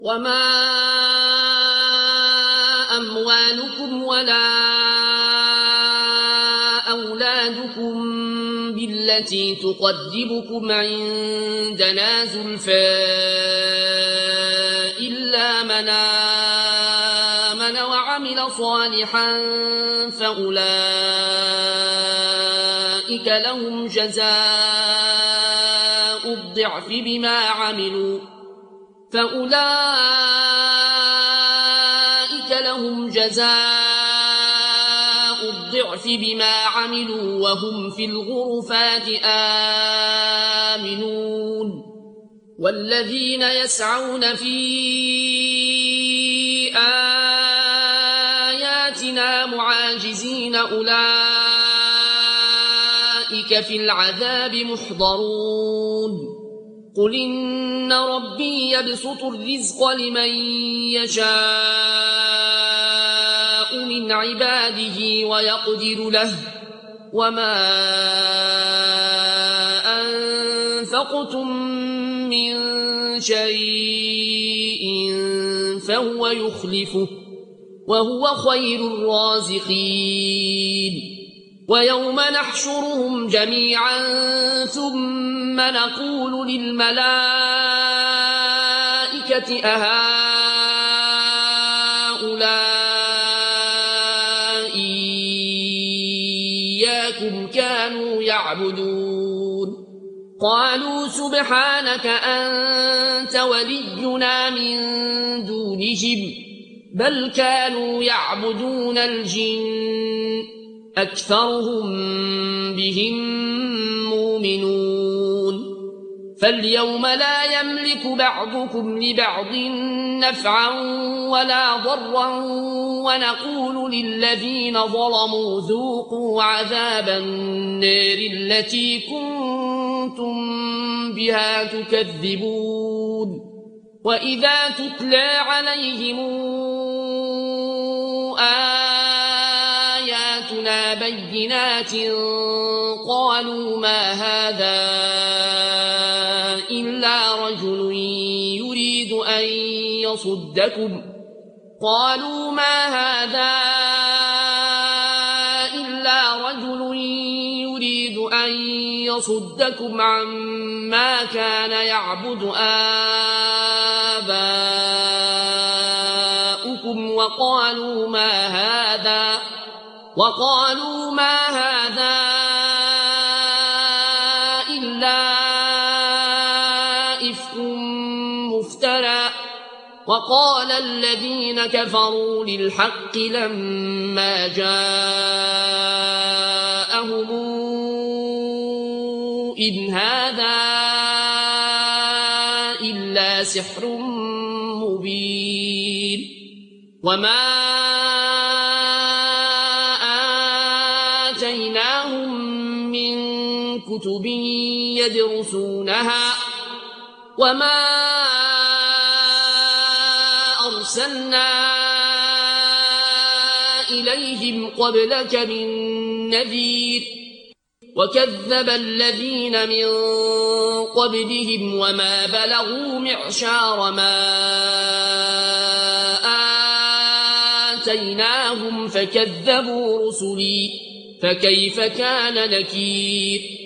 وما أموالكم ولا أولادكم بالتي تقربكم عندنا زلفى إلا من آمن وعمل صالحا فأولئك لهم جزاء الضعف بما عملوا وهم في الغرفات آمنون والذين يسعون في آياتنا معاجزين أولئك في العذاب محضرون قل إن ربي يبسط الرزق لمن يشاء من عباده ويقدر له وما أنفقتم من شيء فهو يخلفه وهو خير الرازقين ويوم نحشرهم جميعا ثم نقول للملائكة أهؤلاء إياكم كانوا يعبدون قالوا سبحانك أنت ولينا من دونهم بل كانوا يعبدون الجن أكثرهم بهم مؤمنون فاليوم لا يملك بعضكم لبعض نفعا ولا ضرا ونقول للذين ظلموا ذوقوا عذاب النار التي كنتم بها تكذبون وإذا تتلى عليهم آياتنا بينات قالوا ما هذا إلا رجل يريد أن يصدكم عما كان يعبد آباؤكم وقالوا ما هذا إلا إفك مفترى وقال الذين كفروا للحق لما جاءهم إن هذا إلا سحر مبين وما آتيناهم من كتب يدرسونها وما أرسلنا إليهم قبلك من نذير وكذب الذين من قبلهم وما بلغوا معشار ما آتيناهم فكذبوا رسلي فكيف كان نكير